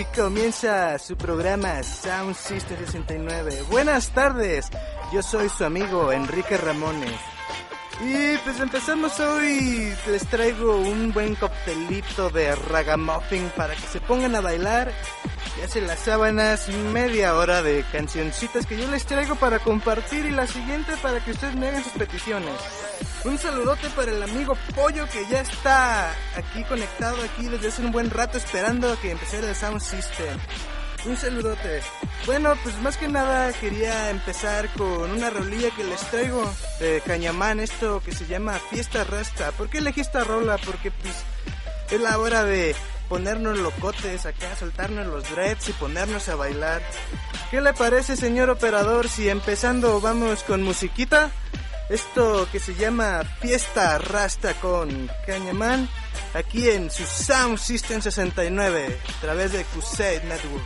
comienza su programa Sound System 69. Buenas tardes, yo soy su amigo Enrique Ramones. Y pues empezamos hoy, les traigo un buen coctelito de ragamuffin para que se pongan a bailar. Y hace las sábanas, media hora de cancioncitas que yo les traigo para compartir y la siguiente para que ustedes me hagan sus peticiones. Un saludote para el amigo Pollo que ya está aquí conectado aquí desde hace un buen rato esperando a que empezara el Sound System. Un saludote. Bueno, pues más que nada quería empezar con una rolilla que les traigo de Cañamán, esto que se llama Fiesta Rasta. ¿Por qué elegí esta rola? Porque pues es la hora de ponernos locotes acá, soltarnos los dreads y ponernos a bailar. ¿Qué le parece, señor operador, si empezando vamos con musiquita? Esto que se llama Fiesta Rasta con Cañamán, aquí en su Sound System 69, a través de Crusade Network.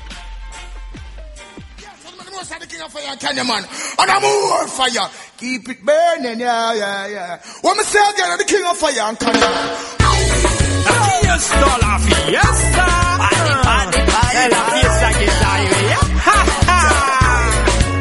The king of fire, Cañamán, and I'm more fire. Keep it burning, yeah, yeah, yeah. When me say again, the king of fire, and Cañamán. Aquí está la fiesta. Es la fiesta que está ahí, ja, ja.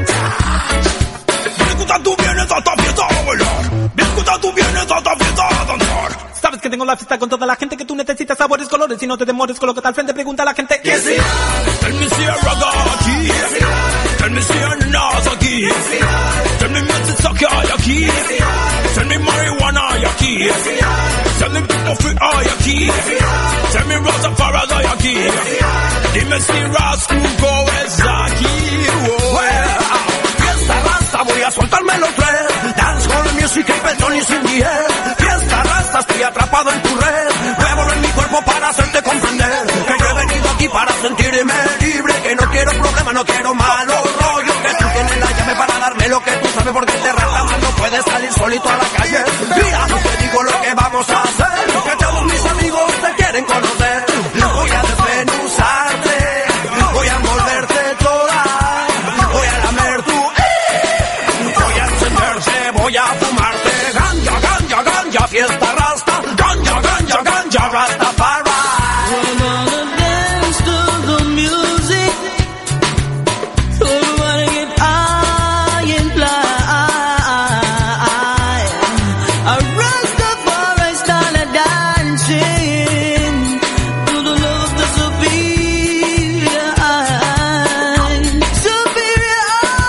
Bien escucha, tú vienes a esta fiesta a bailar. Bien escucha, tú vienes a esta fiesta a danzar. Sabes que tengo la fiesta con toda la gente que tú necesitas, sabores, colores, y no te demores con lo que está al frente. Pregunta a la gente que sí. Tell me si hay raga aquí. Tell me si hay nas aquí. Tell me Mississauga hay aquí. Tell me marijuana hay aquí. Tell me people free hay aquí. Tell me Rastafari hay aquí. Dime si Rascuco es aquí. Fiesta Rasta, voy a soltarme los tres. Dance con music y pelón y sin diez. Fiesta Rasta, estoy atrapado en tu red. Muevo en mi cuerpo para hacerte comprender que yo he venido aquí para sentirme libre. Que no quiero problemas, no quiero malos rollos. Que tú tienes la llave para darme lo que tú sabes. Porque te Rastaman no puedes salir solito a la calle. Mira, te digo lo que vamos a hacer. Que todos mis amigos te quieren conocer. Voy a desmenuzarte, voy a envolverte toda. Voy a lamer tu voy a encenderte, voy a fumarte. Ganja, ganja, ganja, fiesta rasta. Ganja, ganja, ganja, Rastafari. We're gonna dance to the music. We're gonna get high and fly. A Rastafari style of dancing to the love of the superior eye. Superior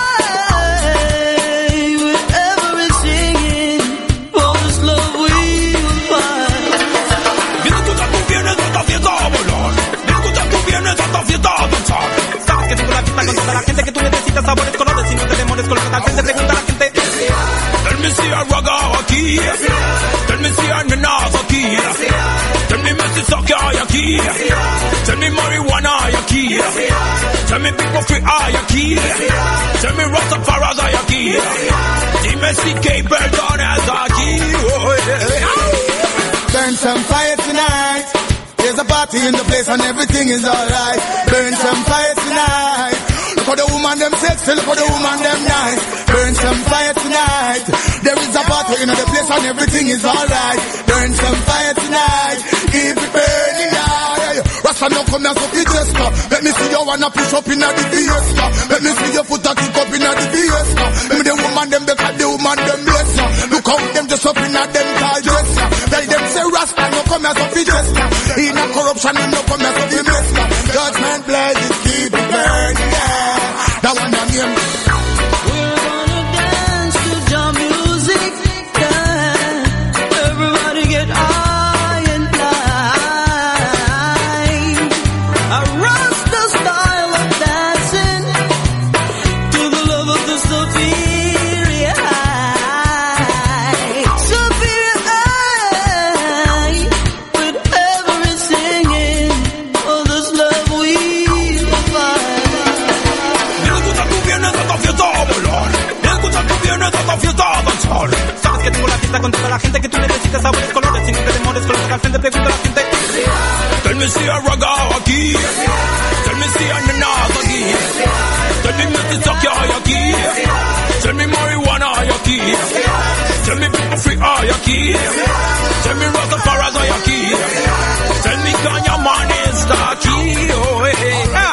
eye, wherever it's singing, for this love we will find. Bien escucha, tú vienes a esta fiesta a bailar. Bien escucha, tú vienes a esta fiesta a danzar. Sabes que tengo la fiesta con toda la gente que tú necesitas, sabores, colores, y no te demores con lo que tal vez te pregunta la gente. Tell me si hay raga aquí. Tell me si hay nenas aquí. Tell me Mississauga hay aquí. Tell me marijuana hay aquí. Tell me people free hay aquí. Tell me Rastafari hay aquí. Dime si Capleton es aquí. Oh, yeah. Burn some fire tonight. There's a party in the place and everything is alright. Burn some fire tonight. Look at the woman them sexy, look at the woman them nice. Burn some fire tonight. There is a party in the place and everything is alright. Burn some fire tonight. Keep it burning now. Rasta no come here so fi jester. Let me see you wanna push up inna the fiesta. Let me see your foot a kick up inna the fiesta. Let me the woman them because the woman them bless ya. Look how them just up inna them car dresser. Tell them say Rasta no come here so fi jester. Inna corruption he no come here so fi mess ya. Judgment blazes keep it burning yeah. That one I name. We're gonna dance to the music, yeah. Everybody get high and fly. A Rasta style of dancing to the love of the superior eye. Superior eye, whatever it's singing, oh, this love we will find. Bien escucha, tú vienes a esta fiesta a bailar. Bien escucha, tú vienes a esta fiesta a danzar. Sabes que tengo la fiesta con toda la gente que tú necesitas, sabores, colores, y no te demores con lo que al frente. Pregunta a la gente. Tell me si hay raga aquí. Tell me si hay nenas aquí. Tell me Mississauga hay aquí. Tell me marijuana hay aquí. Tell me people free hay aquí. Tell me Rastafari hay aquí. Tell me Cañamán está aquí. Oh, hey, hey.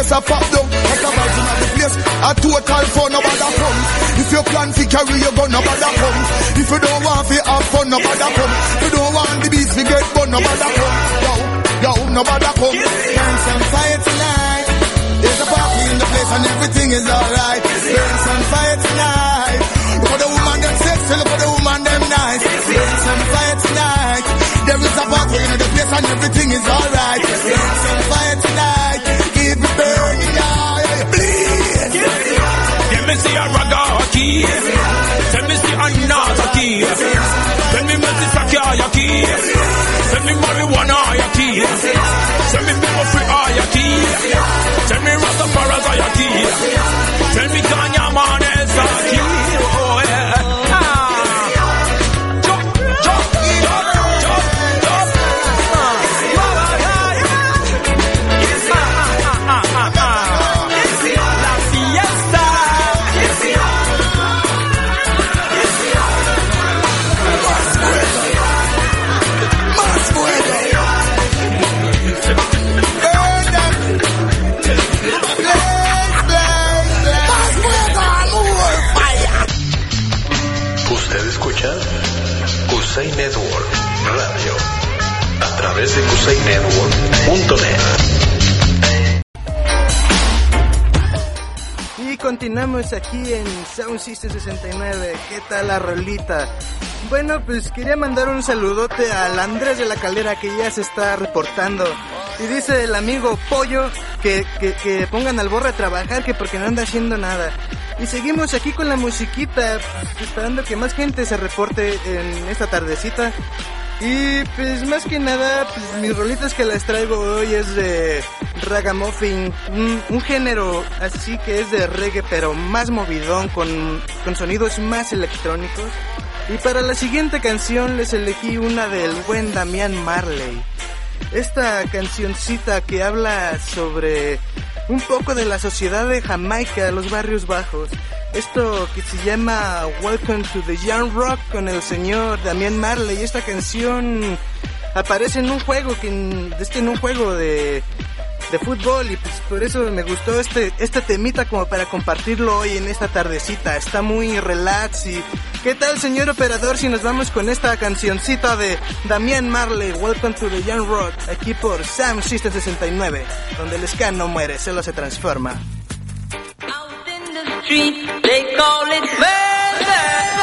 place a pop down. Like a virgin at the place, a total fun, nobody come. If you plan to carry your gun, nobody come. If you don't want to have fun, nobody come. If you don't want the beats to get fun, nobody come. Yo, nobody come. Burn some fire tonight. There's a party in the place and everything is alright. Burn some fire tonight. Look at the woman them sexy, look at the woman them nice. Burn some fire tonight. There is a party in the place and everything is alright. Burn some fire tonight. Keep it burning out. Please. Let me see a ragga key. Let me see a nata key. Let me make this a kaya key. Let me marijuana key. Let me people free aya key. Tell me Rastafari aya key. Tell me Kanye man is a key. Oh yeah. Kusei Network Radio a través de kusainetwork.net. Y continuamos aquí en Sound System 69. ¿Qué tal la rolita? Bueno, pues quería mandar un saludote al Andrés de la Calera, que ya se está reportando. Y dice el amigo Pollo que pongan al Borre a trabajar, que porque no anda haciendo nada. Y seguimos aquí con la musiquita, pues, esperando que más gente se reporte en esta tardecita. Y pues más que nada, pues mis rolitas que les traigo hoy es de ragamuffin, un género así que es de reggae pero más movidón, con sonidos más electrónicos. Y para la siguiente canción les elegí una del buen Damian Marley. Esta cancioncita que habla sobre un poco de la sociedad de Jamaica, los barrios bajos. Esto que se llama Welcome to the Young Rock con el señor Damian Marley. Esta canción aparece en un juego de fútbol, y pues por eso me gustó este temita como para compartirlo hoy en esta tardecita. Está muy relax. Y ¿qué tal, señor operador, si nos vamos con esta cancioncita de Damian Marley, Welcome to the Young Rock, aquí por Sound System 69, donde el ska no muere, solo se transforma. Out in the street, they call it murder.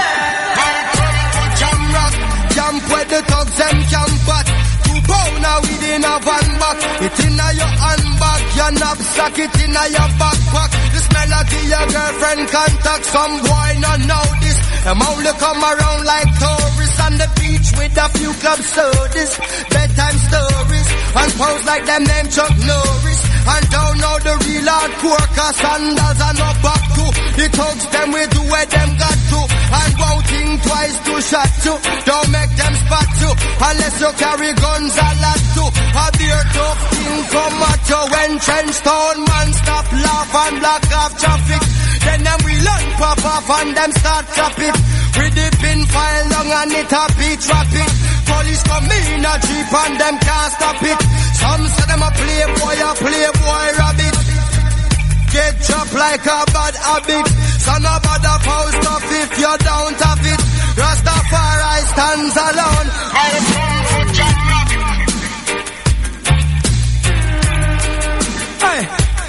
Camp where the thugs them camp at. 2 pound now within a van back. It inna your handbag, your knapsack, it inna your backpack. This melody your girlfriend contact. Some boy not know this. Them only come around like tourists on the beach with a few club sodas, bedtime stories, and pose like them name Chuck Norris. And don't know the real hardcore, cause sandals are not back to. The thugs them we do where them got to. And won't think twice to shot you. Don't make them spot you, unless you carry guns a lot too. A beer tough thing come at you when trench town man stop laugh and block off traffic. Then them we learn pop off and them start trap it. With the pin file long and it a beat rapid. Police come in a jeep and them can't stop it. Some say them a playboy rabbit. Get chopped like a bad habit. So no bother post up if you don't have it. Rastafari stands alone. Hey.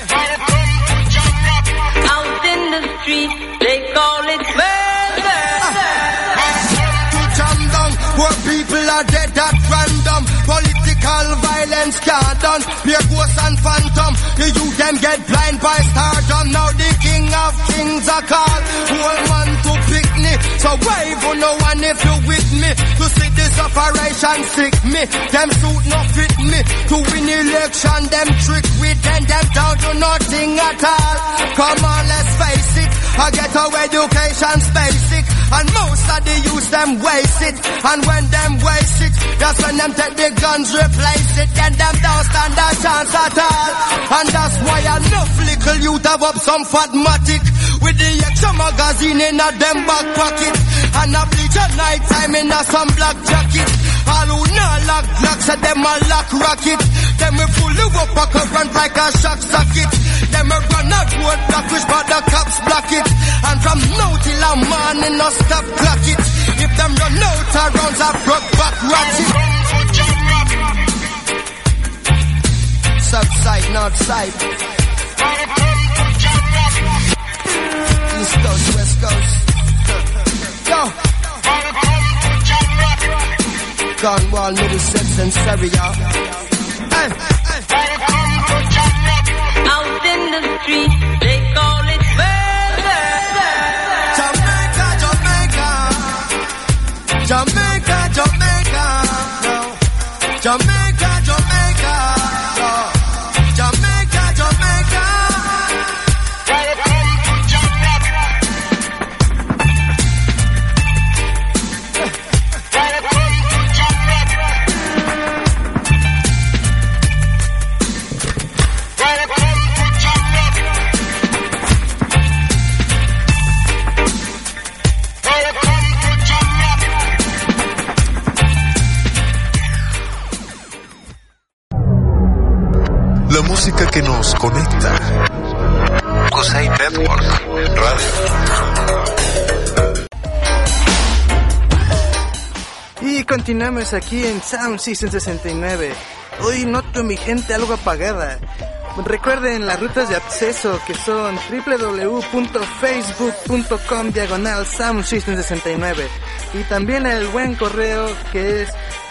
Out in the street, they call it murder. To jam down, where people are dead at random. Political violence can't done. Pure ghost and phantom. The youth them get blind by stardom. Now the king of kings are called. Whole man to pick me. So wave on no one if you with me. To see this operation sick me. Them suit no fit me. To win election them trick with them down to nothing at all. Come on, let's face it. I get our education's basic. And most of the youth them waste it. And when them waste it, that's when them take the guns replace it. Then them don't stand a chance at all. And that's why enough little youth have up some fatmatic. With the extra magazine in a them back pocket. And a bleach at night time in a some black jacket. All who not lock blocks at them a lock rocket. Them we fully up a current like a shock socket. Them we run a road block which but the cops block it. And from now till a morning no stop clock it. If them run out of rounds I broke back ratchet. South side, north side. East coast, west coast. Go. Cornwall, Middlesex and Surrey, y'all. Hey. Out in the street, they call it murder. Jamaica, Jamaica. Jamaica, Jamaica. No. Jamaica, Jamaica. No. Jamaica, Jamaica. La música que nos conecta. Kusei Network Radio. Y continuamos aquí en Sound System 69. Hoy noto mi gente algo apagada. Recuerden las rutas de acceso que son www.facebook.com/Sound System 69 y también el buen correo que es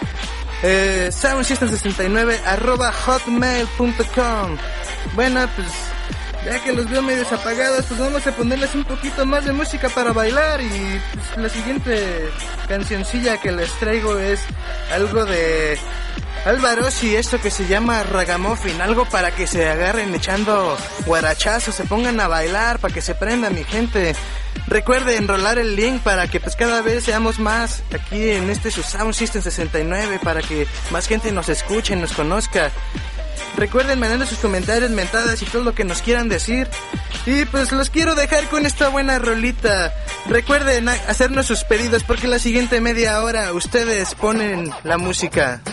soundsystem69@hotmail.com. Bueno, pues ya que los veo medio apagados, pues vamos a ponerles un poquito más de música para bailar. Y pues la siguiente cancioncilla que les traigo es algo de Alvarosi, esto que se llama Ragamuffin, algo para que se agarren echando guarachazos, se pongan a bailar, para que se prenda mi gente. Recuerden enrolar el link para que pues cada vez seamos más aquí en su Sound System 69, para que más gente nos escuche, nos conozca. Recuerden mandando sus comentarios, mentadas y todo lo que nos quieran decir. Y pues los quiero dejar con esta buena rolita. Recuerden hacernos sus pedidos porque la siguiente media hora ustedes ponen la música.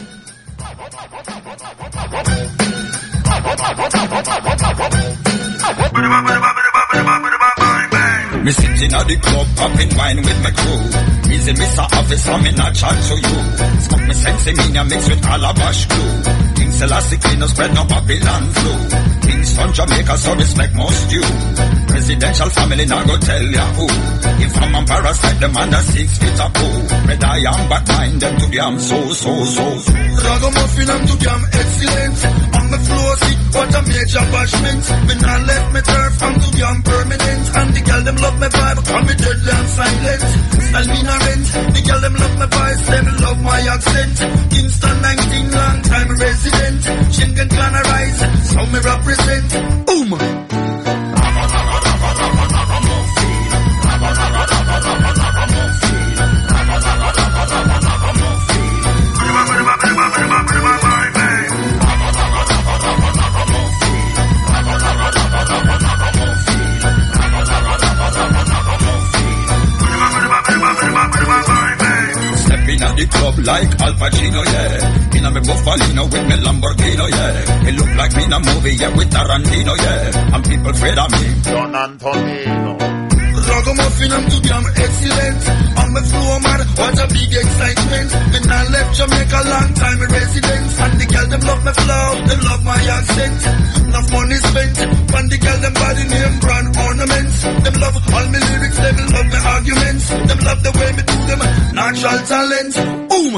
Me sitting at the club, popping wine with my crew. Easy, Mr. Officer, me not chat to you. Smoke me sensei, me mix with calabash glue. King Selassie clean, no spread no Babylon flu. Kingston, Jamaica, so respect most you. Presidential family, now go tell ya who. If I'm a parasite, them under 6 feet of poo. Red I am, but mind them to damn so. Ragamuffin, I'm to damn excellent. On the floor, sit, what a major bashment. Me not left me turf, I'm to damn permanent. And the girl, them love me vibe, call me deadly and silent. Style me no rent, the girl, them love me voice, them love my accent. Kingston 19, long time resident. Schengen clan arise, so me represent. Boom! Stepping at the club like Al Pacino, yeah. In a me Buffalino with me Lamborghini, yeah. It look like me in a movie, yeah, with Tarantino, yeah. And people afraid of me. Don Antonino. Ragamuffin, I'm too damn excellent. On the floor, man, what a big excitement. When I left Jamaica, long time residence. And the girl, them love my flow, them love my accent. Enough money spent, and the girl, them body name, brand ornaments. Them love all my lyrics, them love my arguments. Them love the way me do them, natural talent. Boom!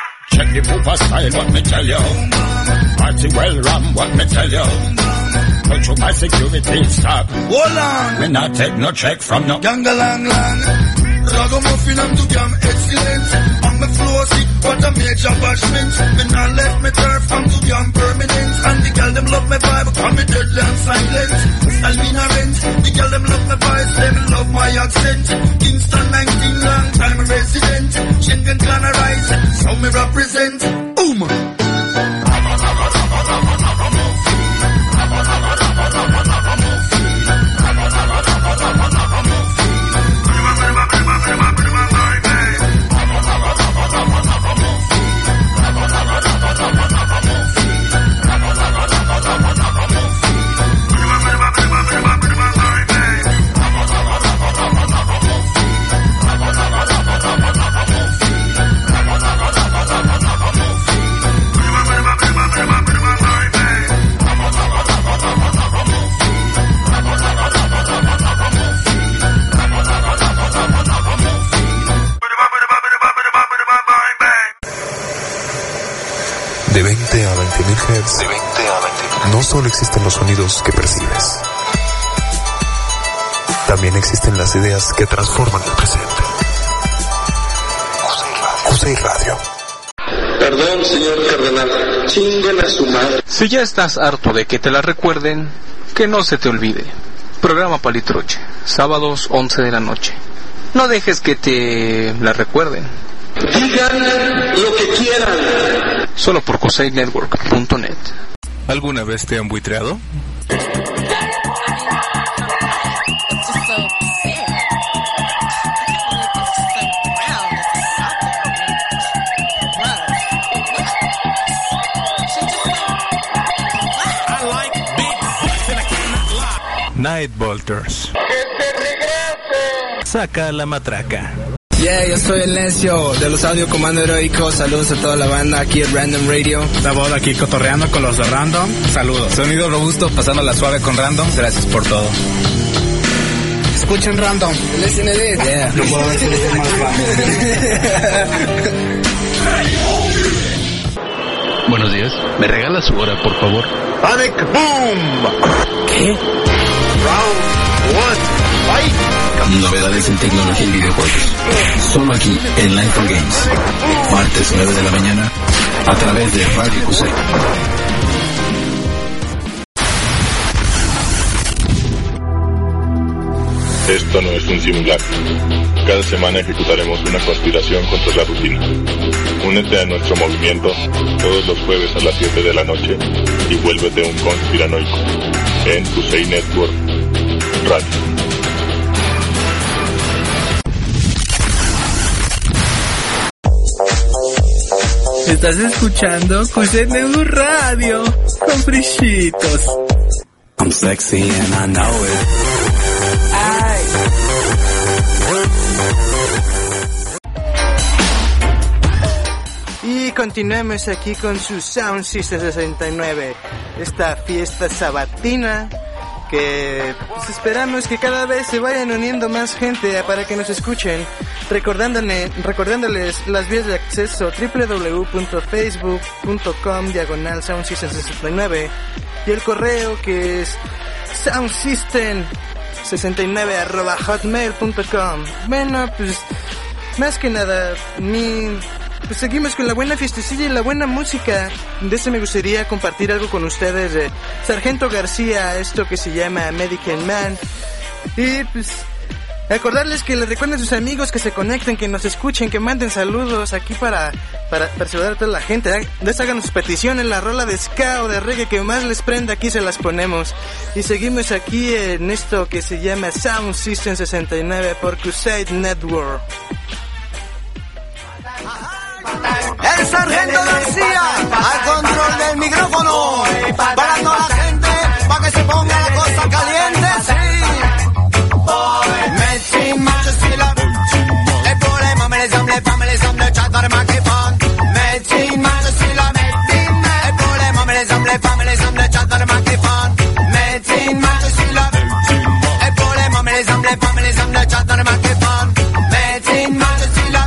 Style, what me tell you? Party well ram, what me tell you? touch up my security stop. Hold on. Me not take no check from no Gangalang. Ragamuffin and to jam excellent. On the floor sick, what a major bashment. Me not left me turf and to jam permanent. And the girl them love me vibe, call me deadly and silent. I'll be no rent. The girl them love me voice, them love my accent. Kingston 19 long time resident. Schengen clan arise, so me represent. Boom. De 20 a 20.000 Hz. De 20 a 20.000. No solo existen los sonidos que percibes. También existen las ideas que transforman el presente. QCI Radio. Perdón, señor cardenal. Chinguen a su madre. Si ya estás harto de que te la recuerden, que no se te olvide. Programa Palitroche, sábados 11 de la noche. No dejes que te la recuerden. Digan lo que quieran. Solo por CosaiNetwork.net. ¿Alguna vez te han buitreado? Night Bolters. Saca la matraca. Yeah, yo soy el Necio de los Audio Comando Heroico. Saludos a toda la banda aquí en Random Radio. La voz aquí cotorreando con los de Random. Saludos. Sonido robusto, pasando la suave con Random. Gracias por todo. Escuchen Random. Listen to this. Yeah. No puedo decir más Buenos días. ¿Me regala su hora, por favor? Panic Boom. ¿Qué? Round 1. Fight. Novedades en tecnología y videojuegos. Solo aquí en Life for Games. Martes 9 de la mañana a través de Radio QC. Esto no es un simulacro. Cada semana ejecutaremos una conspiración contra la rutina. Únete a nuestro movimiento todos los jueves a las 7 de la noche y vuélvete un conspiranoico en QC Network Radio. Estás escuchando QC Network Radio con Frichitos. I'm sexy and I know it. Y continuemos aquí con su Sound System 69, esta fiesta sabatina que pues esperamos que cada vez se vayan uniendo más gente para que nos escuchen, recordándoles las vías de acceso www.facebook.com/soundsystem69 y el correo que es soundsystem69@hotmail.com. Bueno, pues más que nada pues seguimos con la buena fiestecilla y la buena música. De eso me gustaría compartir algo con ustedes de Sargento García, esto que se llama American Man. Y pues acordarles que les recuerden a sus amigos que se conecten, que nos escuchen, que manden saludos aquí para saludar a toda la gente. Hagan sus peticiones, la rola de ska o de reggae que más les prenda, aquí se las ponemos. Y seguimos aquí en esto que se llama Sound System 69 por Crusade Network. El Sargento García al control del micrófono, para toda la gente, para que se ponga la cosa caliente, sí. Metí macho si la el problema me les hambre chatar maquipán. Metí macho si la el problema me les hambre chatar maquipán. Metí macho si la el problema me les hambre chatar maquipán. Metí macho si la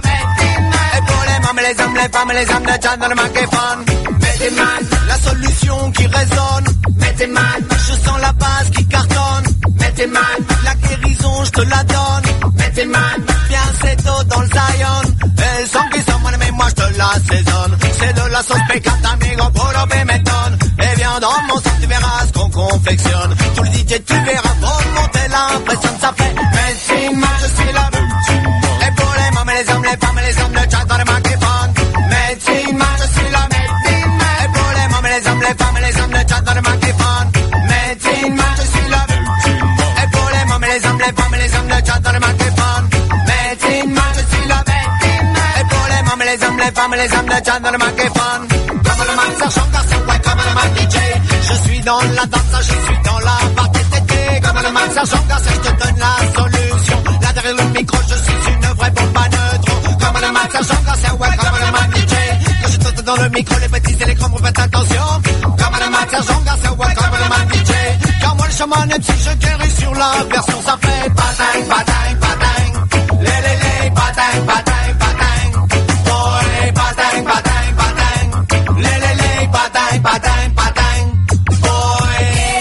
me les hambre chatar maquipán. Metí man, la solution qui résonne. t'es mal. Je sens la base qui cartonne, mais t'es mal. La guérison, je te la donne, mais t'es mal. Viens, c'est tôt dans le Zion. El son qui s'en mais moi je te l'assaisonne. C'est de la sauce pécate, amigo, puro pimentón. Et viens dans mon sang, tu verras ce qu'on confectionne. Tout le DJ, tu verras, pour monter l'impression que ça fait. Médecine man, je suis là. Et pour les mômes et les hommes, les femmes et les hommes, le chat dans le microphone. Médecine man, je suis là. Et pour les mômes et les hommes, les femmes et les hommes, le chat dans le microphone. Médecine man, je suis là. Et pour les mômes et les hommes, les femmes et les hommes, le chat dans le microphone. Médecine man, je suis là. Et pour les mômes et les hommes, les femmes et les hommes, le chat dans le microphone. Comme le man, sergent Garcia, ouais, comme le man DJ. Je suis dans la danse, je suis dans la partie d'été. Comme le man, sergent Garcia, je te donne la solution. Là derrière le micro, je suis une vraie bombe à neutrons. Comme le man, sergent Garcia, ouais, comme le man DJ. Quand je saute dans le micro, les petits et les grands, faites attention. Comme le man, sergent Garcia, ouais, comme le man DJ. Car moi, le chaman, même si je guéris sur la version, ça fait patang, patang, patang. Lélélé, patang, patang, patang. Boy, patang, patang, patang. Lélélé, patang, patang, patang. Boy.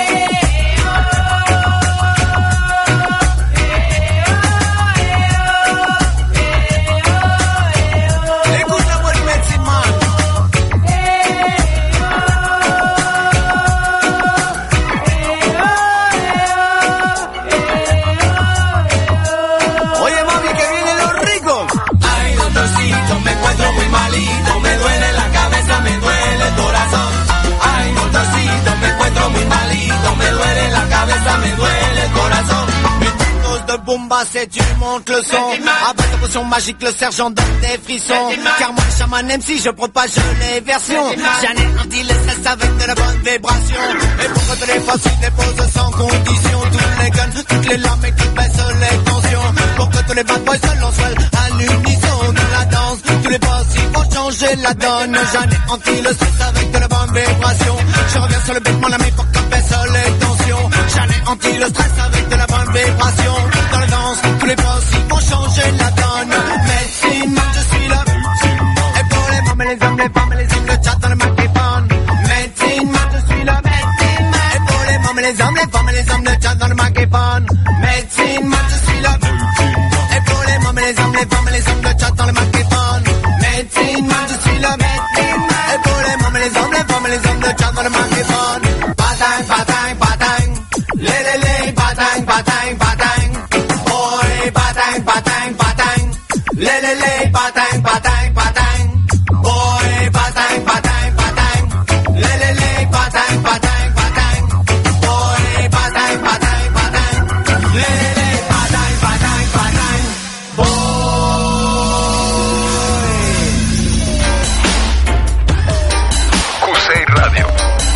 Écoute la voix de Médecine Man. Oye mami, que vienen los ricos. Ay, doctorcito, me encuentro muy malito. Me duele la cabeza, me duele el corazón. Ay, doctorcito, me encuentro muy malito. Me duele la cabeza, me duele el corazon. Une dose de bombasse et tu montes le son. Avec la potion magique, le sergent donne des frissons. Car moi, le chaman MC, je propage les versions. J'anéantis le stress avec de la bonne vibration. Et pour que les fossiles déposent sans condition. Tous les guns, toutes les larmes et qui baissent les tensions. Pour que tous les bad boys se lancent à l'unisson de la danse. Tous les boss, ils vont changer la donne. J'anéantis le stress avec de la bonne vibration. Je reviens sur le beat, mon ami, pour qu'on baisse les tensions. J'anéantis le stress avec de la bonne vibration. Dans la danse, tous les boss, ils vont changer la donne. Médecine man, je suis là. Et pour les femmes et les hommes, les femmes et les hommes, le chat dans le microphone. Médecine man, je suis là. Médecine man. Et pour les femmes et les hommes, les femmes et les hommes, le chat dans le microphone. Médecine man, je suis là. Et pour les femmes et les hommes, les femmes et les hommes, le chat dans le microphone. Médecine man, je suis là. Médecine man. Et pour les femmes et les hommes, les femmes et les hommes, le chat dans le microphone. Patang, patang, patang. Lélélé, patang, patang, patang. Boy, patang, patang, patang. Lélélé, patang, patang, patang. Boy, patang, patang, patang. Lélélé, patang, patang, patang. Boy, patang, patang, patang. Lélélé, patang, patang, patang. Boy. Q6 Radio.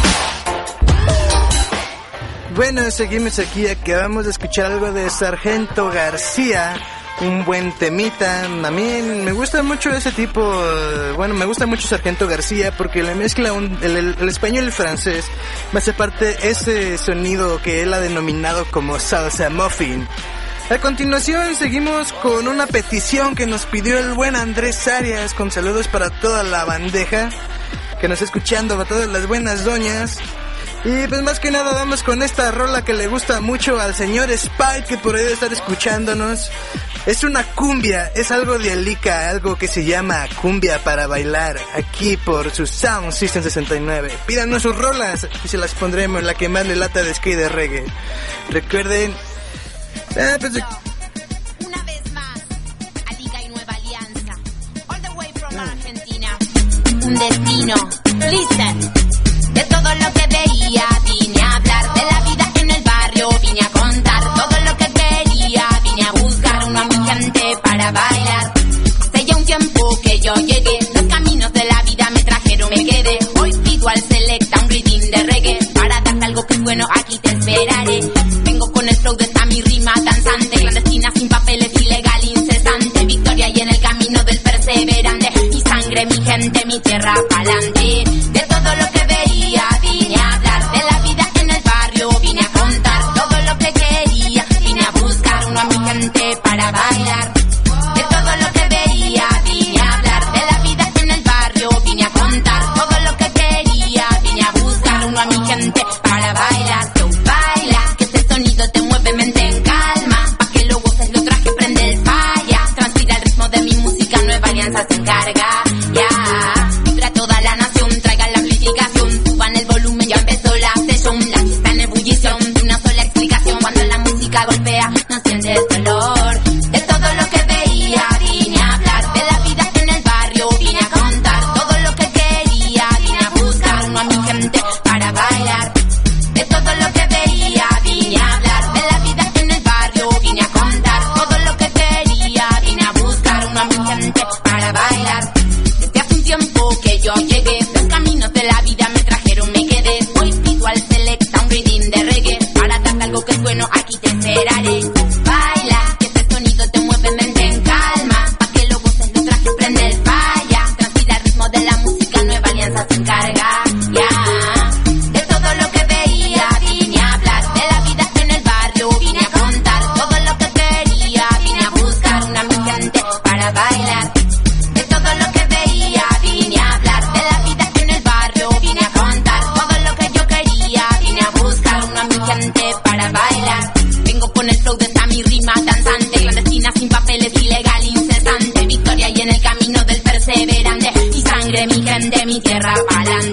Bueno, seguimos aquí, acabamos de escuchar algo de Sargento García, un buen temita. A mí me gusta mucho ese tipo, bueno, me gusta mucho Sargento García porque le mezcla el español y el francés, me hace parte ese sonido que él ha denominado como salsa muffin. A continuación seguimos con una petición que nos pidió el buen Andrés Arias, con saludos para toda la bandeja que nos está escuchando, para todas las buenas doñas. Y pues más que nada vamos con esta rola que le gusta mucho al señor Spike, que por ahí debe estar escuchándonos. Es una cumbia, es algo de Alica, algo que se llama cumbia para bailar, aquí por su Sound System 69. Pídanos sus rolas y se las pondremos, la que más le lata de skate de reggae. Recuerden... pues, una vez más, Alica y Nueva Alianza, all the way from Argentina. Un destino, listen. De todo lo que veía, vine a hablar de la vida en el barrio, vine a contar todo lo que quería, vine a buscar una mi gente para bailar. Hace ya un tiempo que yo llegué, los caminos de la vida me trajeron, me quedé. Hoy pido al Selecta un rhythm de reggae, para darte algo que es bueno, aquí te esperaré. Vengo con el flow de esta mi rima danzante, clandestina sin papeles, ilegal, incesante. Victoria y en el camino del perseverante, mi sangre, mi gente, mi tierra pa'lante.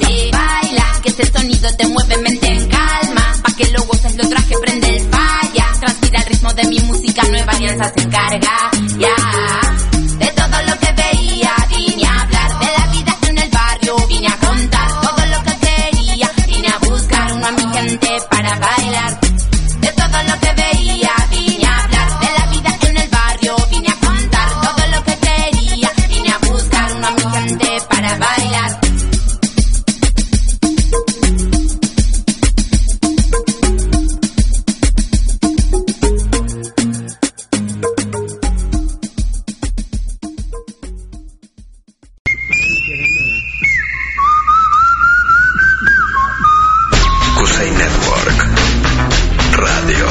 dale, baila, que ese sonido te mueve mente en calma, pa' que luego goces lo traje, prende el falla, transpira el ritmo de mi música, Nueva Alianza se encarga, ya. De todo lo que veía, vine a hablar de la vida en el barrio, vine a contar todo lo que quería, vine a buscar uno a mi gente para bailar. De todo lo que veía, vine a hablar de la vida en el barrio, vine a contar todo lo que quería, vine a buscar uno a mi gente para bailar. Cusey Network Radio.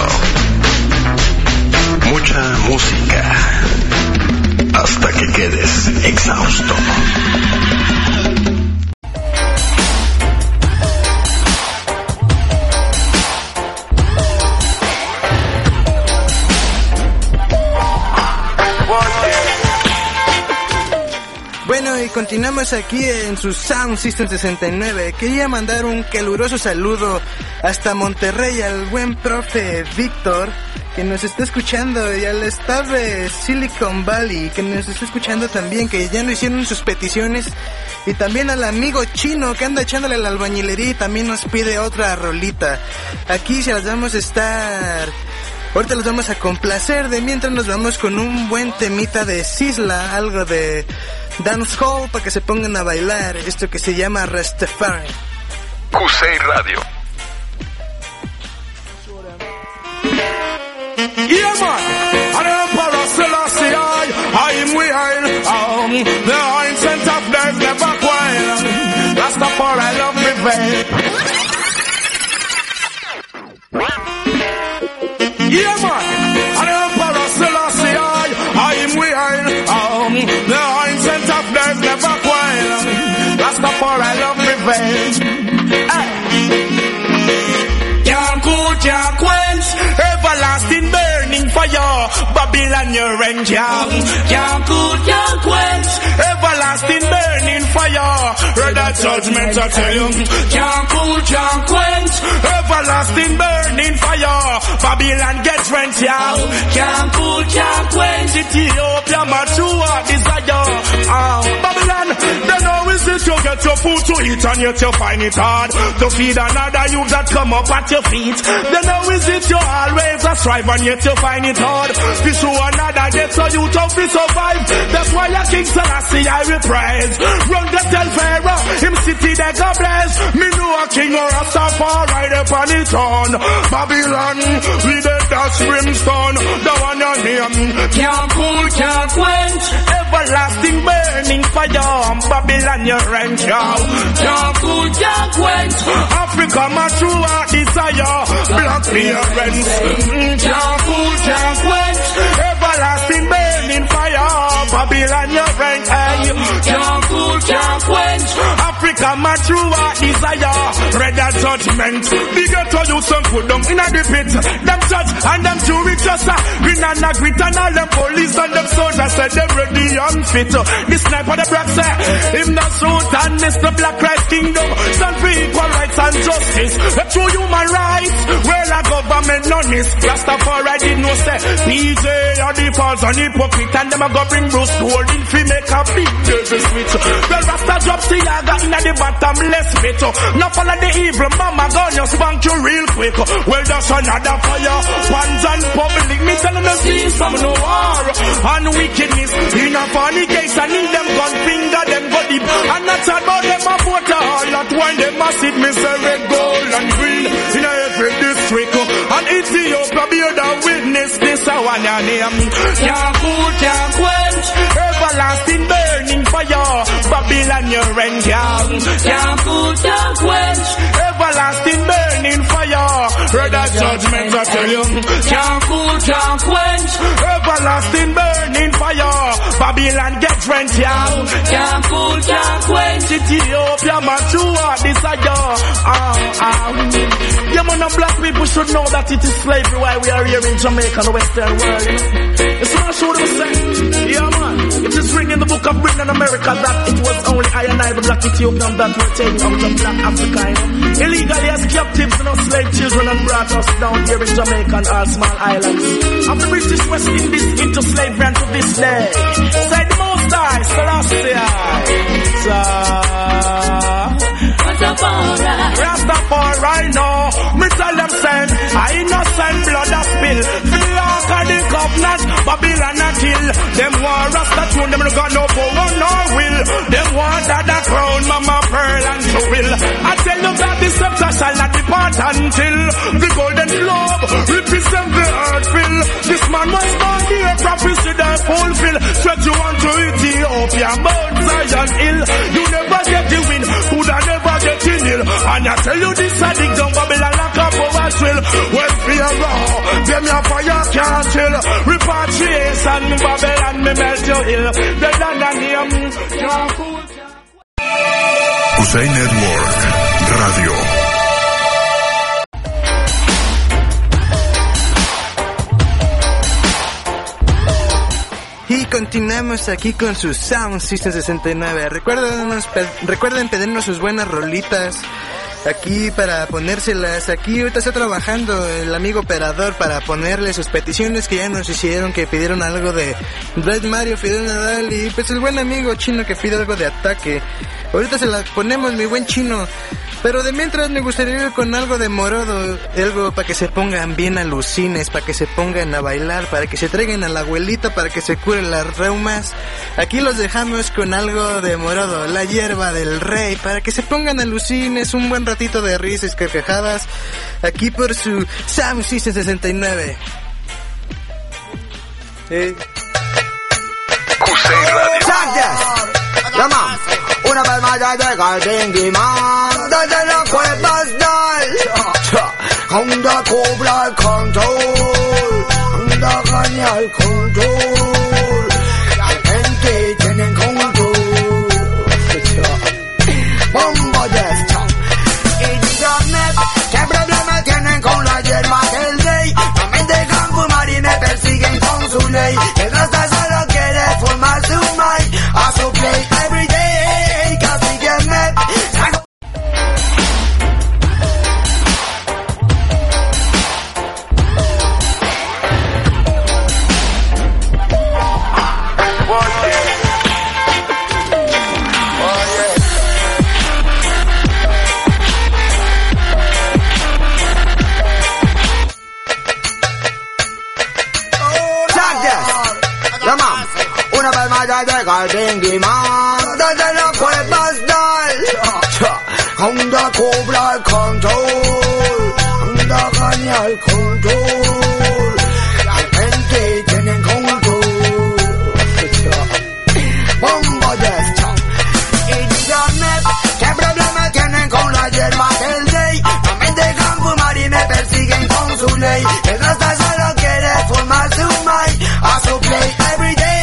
Mucha música hasta que quedes exhausto. Bueno, y continuamos aquí en su Sound System 69. Quería mandar un caluroso saludo hasta Monterrey al buen profe Víctor, que nos está escuchando, y al staff de Silicon Valley, que nos está escuchando también, que ya nos hicieron sus peticiones, y también al amigo Chino, que anda echándole la albañilería y también nos pide otra rolita. Aquí se las vamos a estar... Ahorita los vamos a complacer, de mientras nos vamos con un buen temita de Sisla, algo de dancehall para que se pongan a bailar, esto que se llama Rastafari. Cusey Radio. Yeah, man. And the Emperor Selassie, I'm weird. The ancient of days never quail. Rastafari love prevail. Yeah, man. And the Emperor Selassie, I'm weird. The ancient of days never quail. Rastafari love prevail. Can't cool, can't quench, everlasting burning fire, Babylon your ranger. Can't cool, can't quench, everlasting burning fire, read that judgment I tell you. Can't cool, can't quench, everlasting burning fire, Babylon get rent, yeah. Can't cool, can't quench, Ethiopia mature desire. Babylon, they know is it you get your food to eat and yet you find it hard to feed another youth that come up at your feet. They know is it you always a strive and yet you find it hard to show another get so you tough to survive. That's why your King Selassie I will praise. Run the tell Pharaoh, him city they go bless. Me know a king or a suffer right up on his own. Babylon, we the dash brimstone, the one your name. Can't cool, can't quench, everlasting burning fire, Babylon your range. Can't cool, can't quench, Africa my true heart desire, black clearance. Can't cool, can't quench, everlasting burning fire, Babylon your range. Can't cool, can't quench, Africa my true heart desire, red a judgment. Bigger to you some put them in a the pit. Them judge and them jury just green and a grit and all them police and them soldiers said them ready and fit. The sniper the black say him not suit and miss the black Christ kingdom. Stand for equal rights and justice. The true human rights. Well a government none is. Rastafari did no say PJ or the false and hypocrite and them a go bring Bruce Gold in fi make a big devil switch. Well Rasta drop Siaga in the bottomless pit. Now follow the evil mama gun you spank you real quick. Well that's another fire. Ones and public me telling them see some no war and wickedness in a fornication in them gun finger them go deep and not about them a vote all that one them a sit me say red gold and green in every district and Ethiopia be the witness this a one your name. Can't cool, can't quench, everlasting burning fire, Babylon your range. Can't cool, can't quench, everlasting burning fire, red a judgment I tell you. Can't cool, can't quench, everlasting burning fire, Babylon get rent. Can't cool, can't quench, Ethiopia mature desire. You Yeah, man, black people should know that it is slavery why we are here in Jamaica and the Western world, you know. It's what I should have said. Yeah, man. It is written in the book of Britain and America that it was only I and I, the black Ethiopian, that were taken out of black Africa, you know. Illegally as captives and slave children and brought us down here in Jamaica and all small islands. And the British West Indies into slavery unto this day. Say the Most High, Selassie. Rastafari now, me tell them send I innocent blood a spill. Feel like a the covenant, Babylon a kill. Them want Rasta tune, them got no power nor will. Them want that crown, Mama Pearl and Jewel. I tell them that the scepter shall not depart until the golden globe represent the earth fill. This man must born here, prophecy that fulfill. Stretch you on to Ethiopia, Mount Zion Hill. You never get the win, could I never get in ill. And I tell you this a dig down Babylon like a power drill. When fear raw, them your fire can't chill. Repatriation, Babylon, me melt your hill. The land and name, your fool. Hussein Network Radio. Y continuamos aquí con su Sound System 69. Recuerden pedirnos sus buenas rolitas aquí para ponérselas. Aquí ahorita está trabajando el amigo operador para ponerle sus peticiones que ya nos hicieron, que pidieron algo de Red Mario, Fidel Nadal y pues el buen amigo Chino que pide algo de Ataque. Ahorita se la ponemos, mi buen Chino. Pero de mientras me gustaría ir con algo de Morodo, algo para que se pongan bien alucines, para que se pongan a bailar, para que se traigan a la abuelita, para que se curen las reumas. Aquí los dejamos con algo de Morodo, la hierba del rey, para que se pongan alucines, un buen ratito de risas y carcajadas, aquí por su Sound System 69. Una vez más ya llega el Dingyman desde las cuevas del anda cobra el control, anda gana el control, la gente tiene control. Bombo de esto internet, ¿qué problema tienen con la hierba del rey? No me dejan fumar y me persiguen con su ley. El Rasta solo quiere fumar su mic a su play every day. Llega el Dingyman desde las cuevas del anda cobra el control, anda gana el control, la gente tiene control. Bombo de esto internet, ¿qué problema tienen con la hierba del rey? No me dejan fumar y me persiguen con su ley. El Rasta solo quiere fumar su mic a su play every day.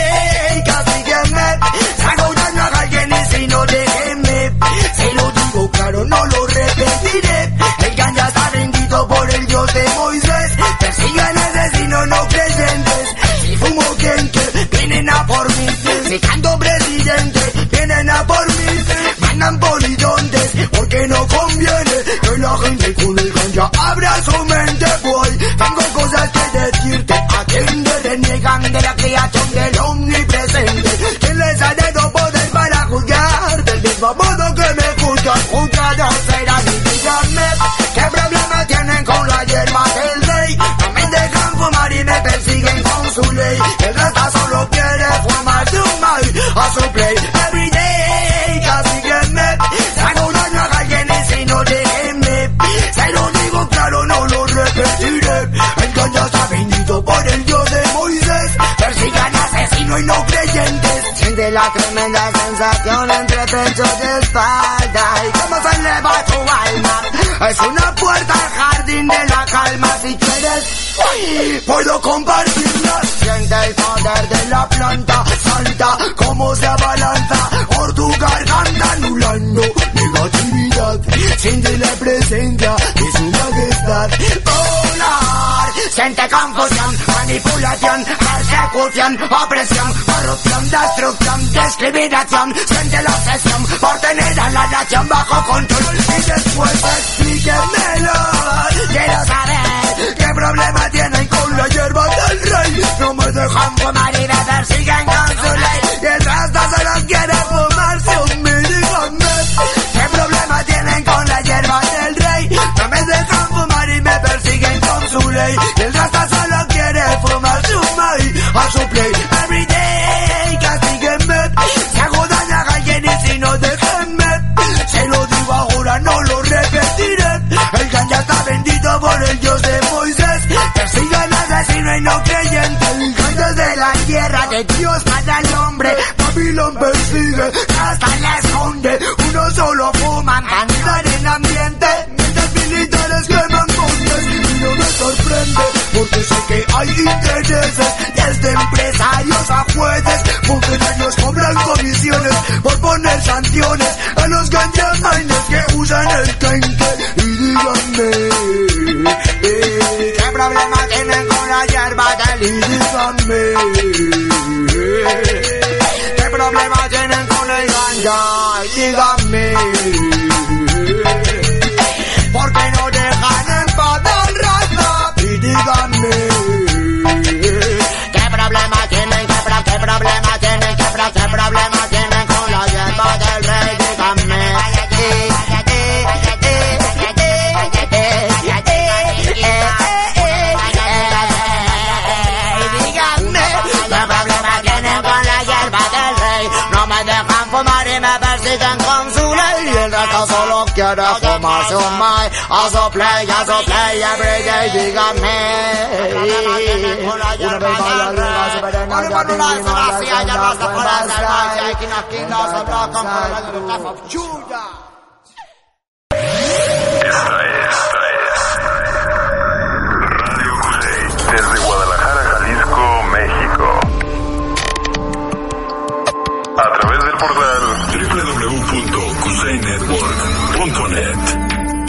No lo repetiré, el ganja está vendido por el Dios de Moisés. Persigan asesinos no creyentes, si fumo gente, vienen a por mí. Si canto presidente, vienen a por mí. Mandan polidontes, porque no conviene que la gente con el ganja abra su mente, boy. Tengo cosas que decirte, a quien te reniegan de la creación del omnipresente. ¿Quién les ha dado poder para juzgar? Del mismo modo que me juzgan, juzgados serán. Y díganme, ¿qué problema tienen con la hierba del rey? No me dejan fumar y me persiguen con su ley. El Rasta solo quiere fumar su mic a su play every day. Castíguenme, hago un daño a alguien y si no déjenme. Se lo digo claro, no lo repetiré. El ganja está vendido por el Dios de Moisés. Persigan asesinos y no creyentes. Siente la tremenda sensación entre pecho y espalda. Y cómo se eleva tu alma. Es una puerta al jardín de la calma. Si quieres, puedo compartirla. Siente el poder de la planta santa, cómo se abalanza por tu garganta, anulando negatividad. Siente la presencia de su majestad. manipular. Siente confusión, manipulación, persecución, opresión, corrupción, destrucción, discriminación. Siente la obsesión por tener a la nación bajo control. Y después explíquemelo. Quiero saber qué problema tienen con la hierba del rey. No me dejan fumar y me persiguen con su ley. Y el resto solo quiere fumarse un mí. Díganme, ¿qué problema tienen con la hierba del rey? No me dejan fumar y me persiguen con su ley. Y el resto solo quiere fumarse un maíz a su play. Every day, castíguenme. Si hago daño a alguien y si no, déjenme. Se lo digo ahora, no lo repetiré. El ganja está bendito por el Dios de Moisés. Persigan al asesino y no creyente. El ganja de la tierra de Dios para el hombre. Babilón persigue, hasta la esconde. Uno solo fuman, vanidad en ambiente. Mientras militares queman montes. Y no me sorprende, porque sé que hay intereses. Desde empresarios a jueces. Funcionarios cobran comisiones por poner sanciones a los ganja miners que usan el tanque. Y díganme, ¿qué problema tienen con la hierba del? Y díganme, ¿qué problema tienen con el ganja? Y díganme, ¿por qué no dejan en paz al raza? Y díganme, ¿qué problema tienen? ¿Qué problema tienen? ¿Qué problema tienen con la hierba del rey? Díganme. Fumar y me persiguen con su ley. Y el resto solo quiere fumarse un maíz. A su play, every day. Díganme. Una vez más la liga se verá en la Radio Cusey, desde Guadalajara, Jalisco, México. A través del portal www.cuseynetwork.net.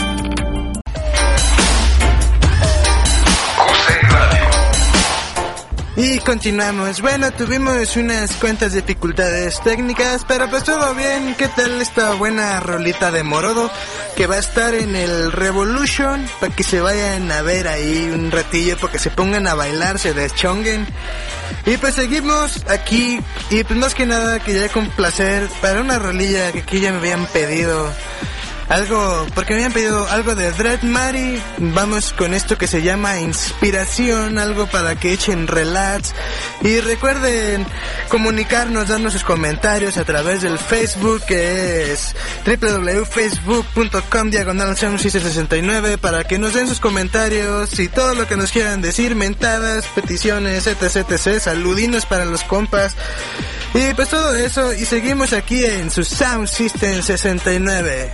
Y continuamos. Bueno, tuvimos unas cuantas dificultades técnicas, pero pues todo bien. ¿Qué tal esta buena rolita de Morodo? Que va a estar en el Revolution, para que se vayan a ver ahí un ratillo, para que se pongan a bailar, se deschonguen. Y pues seguimos aquí, y pues más que nada quería complacer para una rolilla que aquí ya me habían pedido. Algo, porque me habían pedido algo de Dread Mari. Vamos con esto que se llama Inspiración, algo para que echen relax. Y recuerden comunicarnos, darnos sus comentarios a través del Facebook, que es www.facebook.com/soundsystem69, para que nos den sus comentarios y todo lo que nos quieran decir, mentadas, peticiones, etc, saludinos para los compas. Y pues todo eso, y seguimos aquí en su Sound System 69.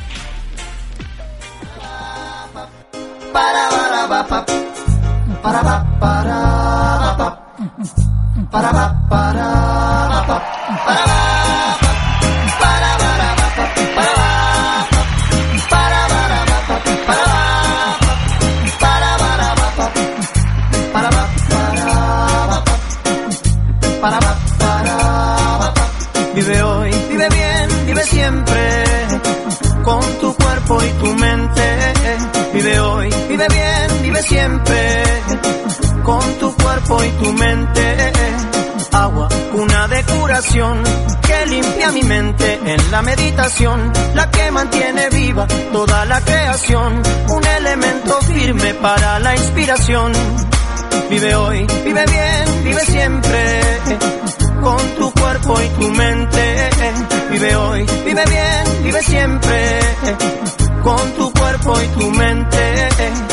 Vive hoy, vive bien, vive siempre, con tu cuerpo y tu mente. Vive hoy, vive bien, vive siempre, con tu cuerpo y tu mente. Agua, cuna de curación, que limpia mi mente en la meditación, la que mantiene viva toda la creación, un elemento firme para la inspiración. Vive hoy, vive bien, vive siempre, con tu cuerpo y tu mente. Vive hoy, vive bien, vive siempre, con tu cuerpo y tu mente.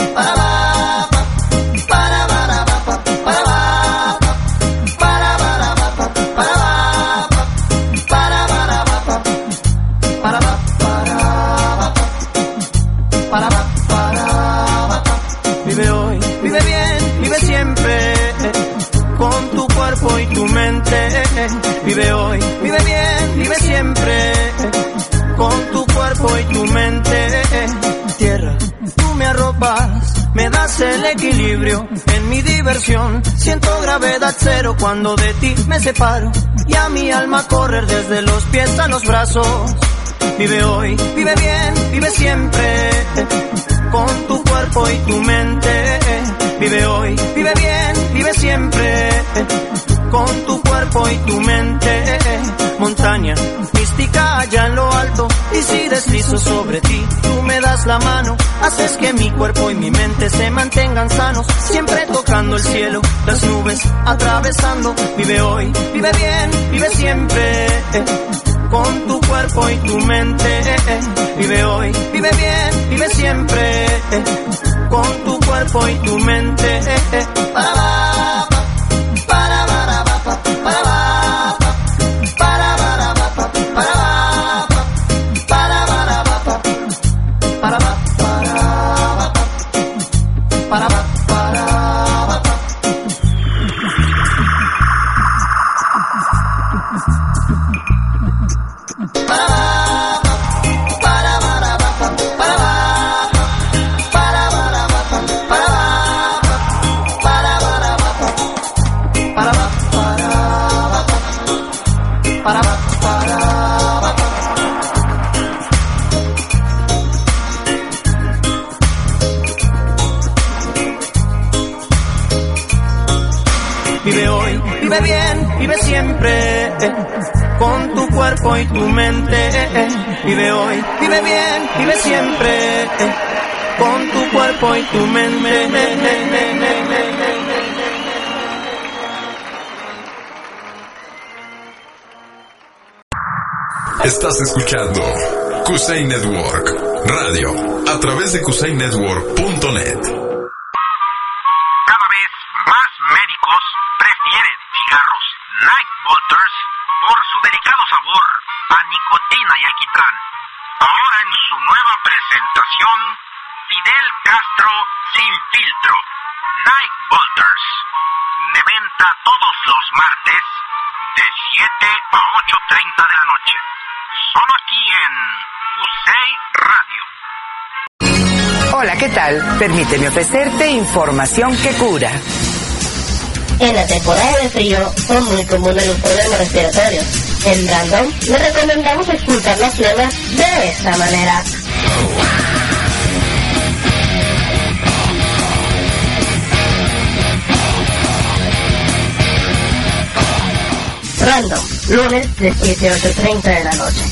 Vive hoy, vive bien, vive siempre, con tu cuerpo y tu mente. Vive hoy, vive bien, vive siempre, con tu cuerpo y tu mente. Tierra, tú me arropas, el equilibrio en mi diversión. Siento gravedad cero cuando de ti me separo, y a mi alma correr desde los pies a los brazos. Vive hoy, vive bien, vive siempre, con tu cuerpo y tu mente. Vive hoy, vive bien, vive siempre, con tu cuerpo y tu mente. Montaña mística allá en lo alto, y si deslizo sobre ti, tú me das la mano. Haces que mi cuerpo y mi mente se mantengan sanos, siempre tocando el cielo, las nubes atravesando. Vive hoy, vive bien, vive siempre, con tu cuerpo y tu mente. Vive hoy, vive bien, vive siempre, con tu cuerpo y tu mente. Vive hoy, vive bien, vive siempre, con tu cuerpo y tu mente. Vive hoy, vive bien, vive siempre, con tu cuerpo y tu mente. Estás escuchando Kusei Network Radio a través de KuseiNetwork.net. Cada vez más médicos prefieren cigarros Night Bolters por su delicado sabor a nicotina y alquitrán. Ahora en su nueva presentación, Fidel Castro sin filtro. Night Bolters. De venta todos los martes de 7 a 8:30 de la noche. Solo aquí en Kusei Radio. Hola, ¿qué tal? Permíteme ofrecerte información que cura. En la temporada de frío son muy comunes los problemas respiratorios. En Random le recomendamos expulsar las flemas de esta manera. Random, lunes de 7 a 8:30 de la noche.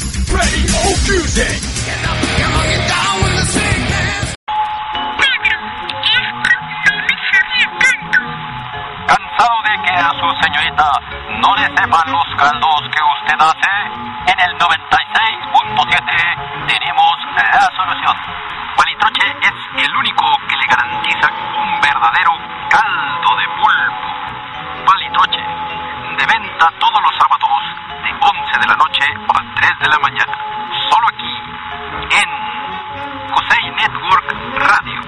¿Cansado de que a su señorita no le sepan los caldos que usted hace? En el 96.7 tenemos la solución. Palitroche es el único que le garantiza un verdadero caldo de pulpo. Palitroche, de venta todos los sábados de 11 de la noche a 3 de la mañana. Solo aquí, en Kusei Network Radio.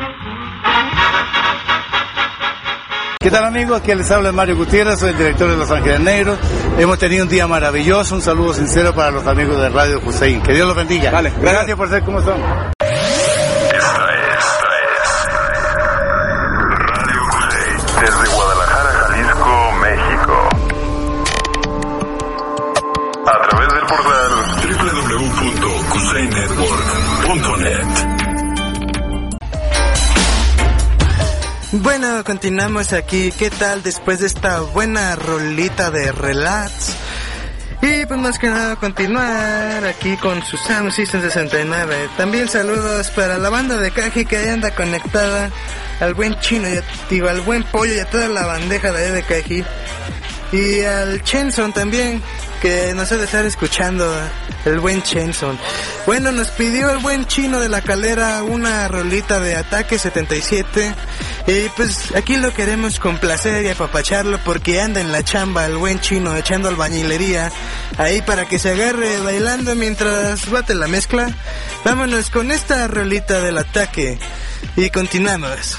¿Qué tal, amigos? Aquí les habla Mario Gutiérrez, soy el director de Los Ángeles Negros. Hemos tenido un día maravilloso, un saludo sincero para los amigos de Radio Kusei. Que Dios los bendiga. Vale, gracias por ser como son. Esta es Radio Kusei, desde Guadalajara, Jalisco, México. A través del portal www.kuseinetwork.net. Bueno, continuamos aquí. ¿Qué tal después de esta buena rolita de relax? Y pues más que nada continuar aquí con su Sound System 69. También saludos para la banda de Caji que ahí anda conectada, al buen Chino, y al buen Pollo y a toda la bandeja de ahí de Caji. Y al Chenson también, que nos ha de estar escuchando, el buen Chenson. Bueno, nos pidió el buen Chino de la Calera una rolita de Ataque 77. Y pues aquí lo queremos complacer y apapacharlo porque anda en la chamba el buen Chino echando albañilería ahí para que se agarre bailando mientras bate la mezcla. Vámonos con esta rolita del Ataque y continuamos.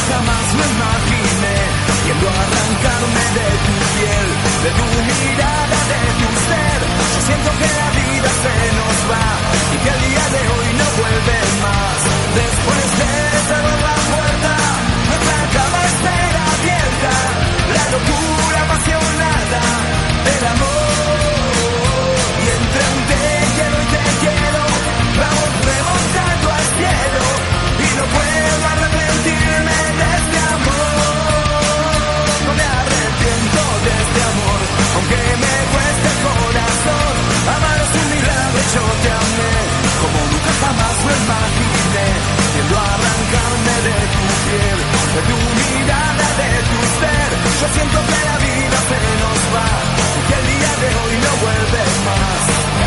jamás lo imaginé, viendo arrancarme de tu piel, de tu mirada, de tu ser. Yo siento que la vida se nos va y que el día de hoy no vuelve más. Después de cerrar la puerta, nuestra cama espera abierta, la locura apasionada del amor. Y entre un te quiero y te quiero, vamos remontando al cielo, y no puedo arrepentirme de este amor. No me arrepiento de este amor, aunque me cueste el corazón. Amar es un milagro y yo te amé como nunca jamás lo imaginé, viendo arrancarme de tu piel, de tu mirada, de tu ser. Yo siento que la vida se nos va y que el día de hoy no vuelve más.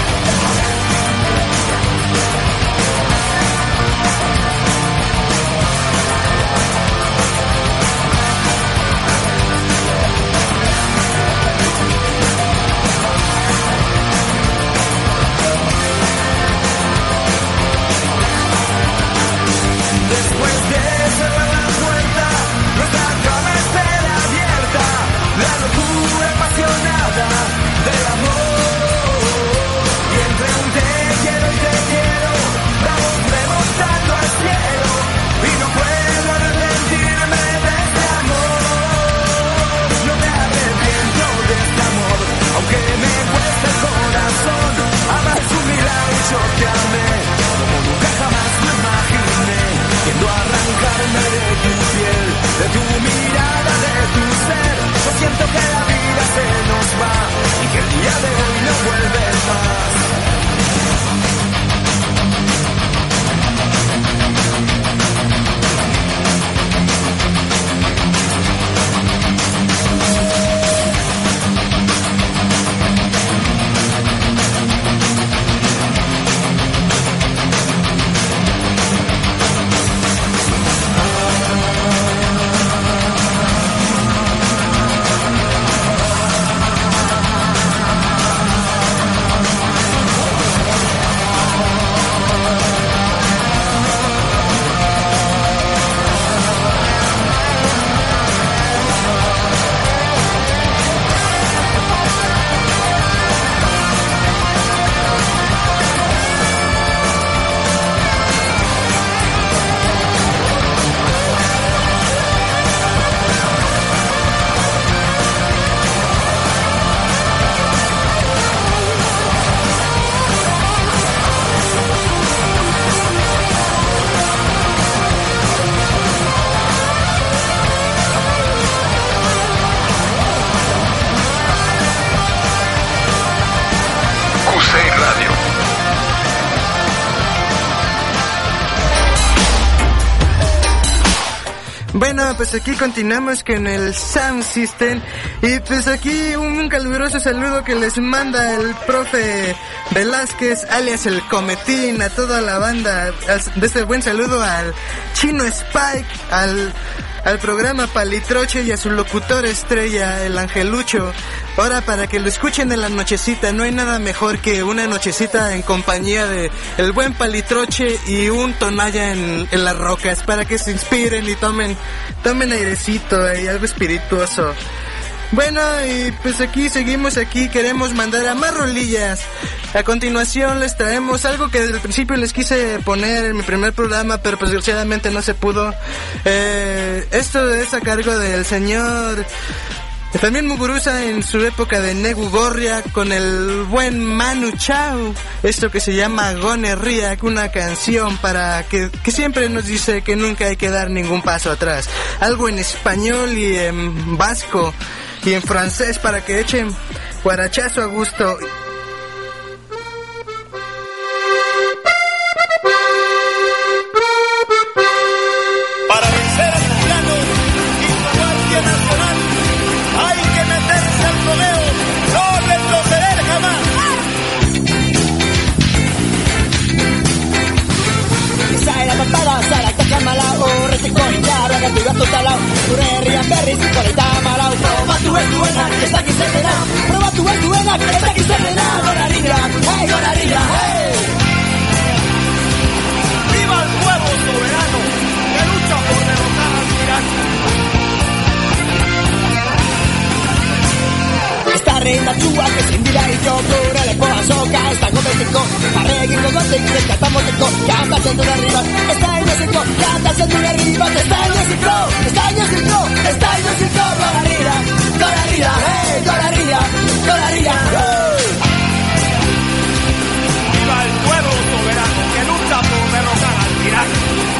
Después de cerrar la puerta, nuestra cama espera abierta, la locura apasionada del amor. Y entre un te quiero y te quiero, vamos remontando al cielo, y no puedo arrepentirme de este amor. No me arrepiento de este amor, aunque me cueste el corazón. Amar es un milagro y yo te amé como nunca jamás lo imaginé, viendo arrancarme de tu piel, de tu mirada, de tu ser. Yo siento que la vida se nos va y que el día de hoy no vuelve más. Bueno, pues aquí continuamos con el Sound System y pues aquí un caluroso saludo que les manda el profe Velázquez, alias el Cometín, a toda la banda. Desde buen saludo al Chino Spike, al programa Palitroche y a su locutor estrella, el Angelucho. Ahora, para que lo escuchen en la nochecita, no hay nada mejor que una nochecita en compañía de el buen Palitroche y un Tonalla en las rocas, para que se inspiren y tomen airecito y algo espirituoso. Bueno, y pues aquí seguimos, queremos mandar a más rolillas. A continuación les traemos algo que desde el principio les quise poner en mi primer programa, pero pues desgraciadamente no se pudo. Esto es a cargo del señor también Muguruza en su época de Negu Gorria, con el buen Manu Chao. Esto que se llama Gonerría, una canción para que siempre nos dice que nunca hay que dar ningún paso atrás. Algo en español y en vasco y en francés para que echen guarachazo a gusto. Para vencer al plano y su guardia nacional hay que meterse al rodeo, no retroceder jamás. Zaira papada, zara kamalao, retikon jarra gatu gatu talau, gure herrian berriz koleta malau. Probatu ez duenak, ez dakiz zer dena. Probatu ez duenak, ez dakiz zer dena. Gonarilla, hey, gonarilla, hey. Viva el pueblo soberano que lucha por derrotar al tirano. Esta chua que sin dira y yo pure le pongo soca. Está competico, arreguen con gote que rescatamos el co. Canta haciendo de arriba, está en el ciclo. Canta haciendo de arriba, está en el ciclo. Está en el ciclo, está en el ciclo. Colorida, hey, colorida, colorida. Viva el pueblo soberano que lucha por derrocar al tirano.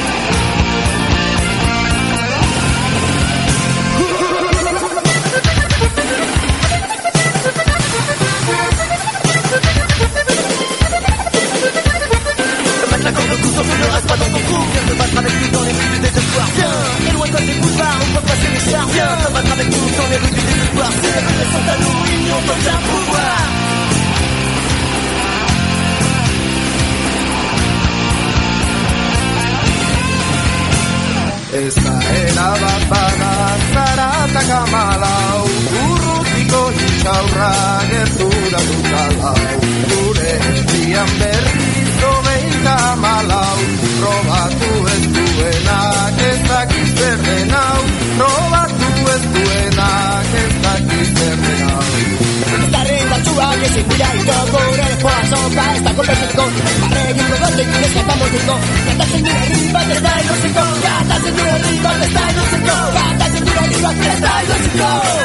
Esta era babana, zarata kamalau, urrutiko hitxaurra gertura dukalau, gure dian berriz hogeita malau, probatu ez duenak ez dakit zer den hau, probatu ez duenak ez dakit zer den hau. Esta rinda chua que sin dira y yo pure le pongo soca. Está competico, arreguen con gote que rescatamos el co. Canta haciendo de arriba, te está en los cinco. Canta haciendo de arriba, te está en los cinco. Canta haciendo de arriba, te está en los cinco.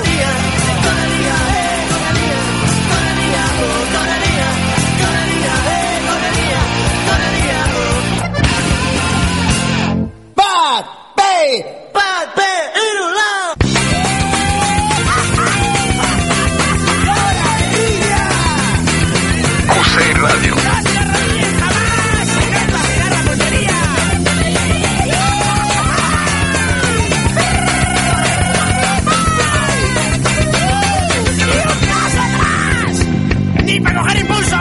Bad Bay, Irulao. José Radio. ¡Ni para coger impulso!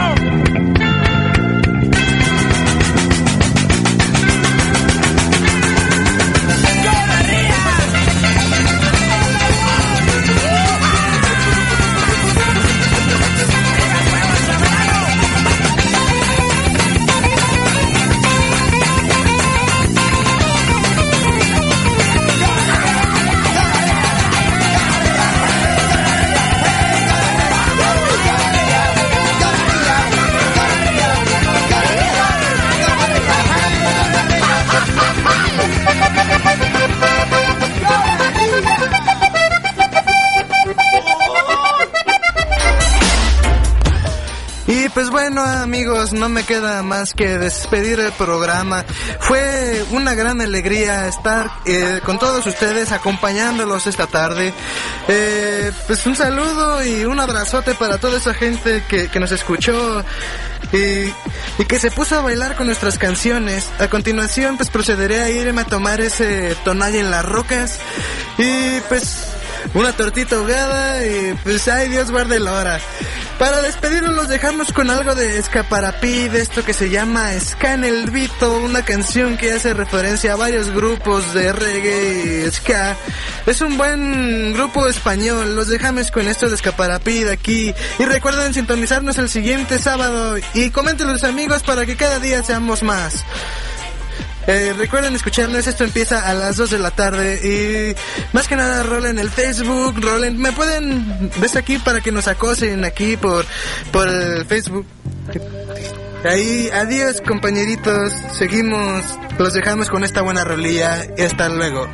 Pues bueno, amigos, no me queda más que despedir el programa. Fue una gran alegría estar con todos ustedes, acompañándolos esta tarde. Pues un saludo y un abrazote para toda esa gente que nos escuchó y que se puso a bailar con nuestras canciones. A continuación, pues procederé a irme a tomar ese tonal en las rocas y pues una tortita ahogada y pues ay, Dios guarde la hora. Para despedirnos los dejamos con algo de Escaparapí, de esto que se llama Ska en el Vito, una canción que hace referencia a varios grupos de reggae y ska. Es un buen grupo español. Los dejamos con esto de Escaparapí de aquí. Y recuerden sintonizarnos el siguiente sábado y comenten los amigos para que cada día seamos más. Recuerden escucharnos, esto empieza a las 2 de la tarde y más que nada rolen el Facebook, rolen, me pueden desde aquí para que nos acosen aquí por el Facebook. Ahí, adiós compañeritos, seguimos, los dejamos con esta buena rolilla y hasta luego.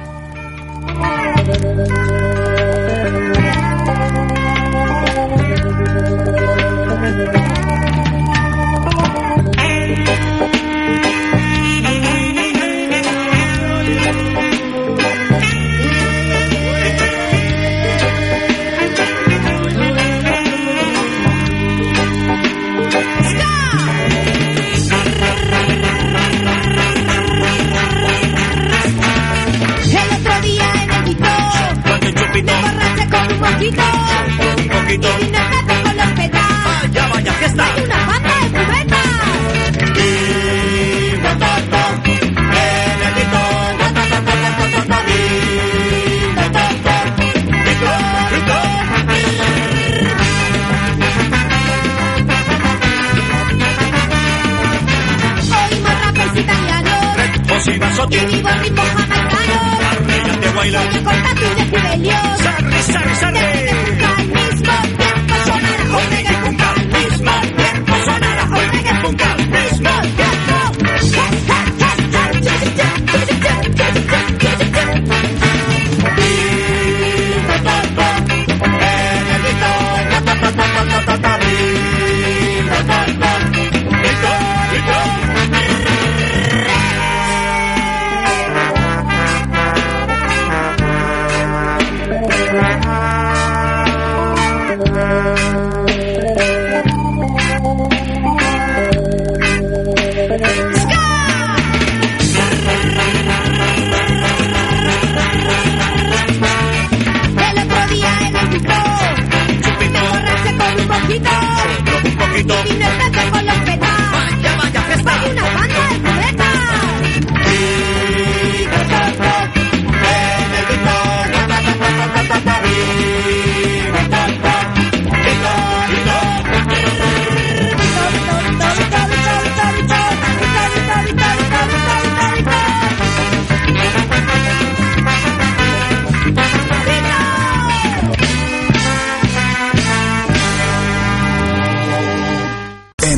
Un poquito. Y vine a casa con los pedazos. Vaya, vaya fiesta. Hay una banda de cubetas. Y botata, benedito, botata, y botata, rico. Oímos rappers italianos. Y vasotti. Y vivo ritmo jamaicano. Arrellate a bailar. Con tatu de Fidelio. Sarri. Al mismo tiempo suena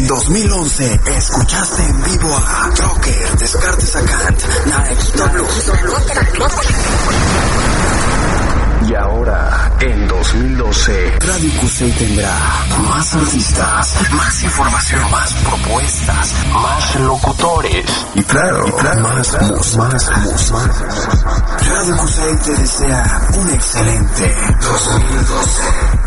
En 2011 escuchaste en vivo a Trocker, Descartes a Kant, Night W. Y ahora, en 2012, Radio Cusey tendrá más artistas, más información, más propuestas, más locutores. Y claro, más. Radio Cusey te desea un excelente 2012.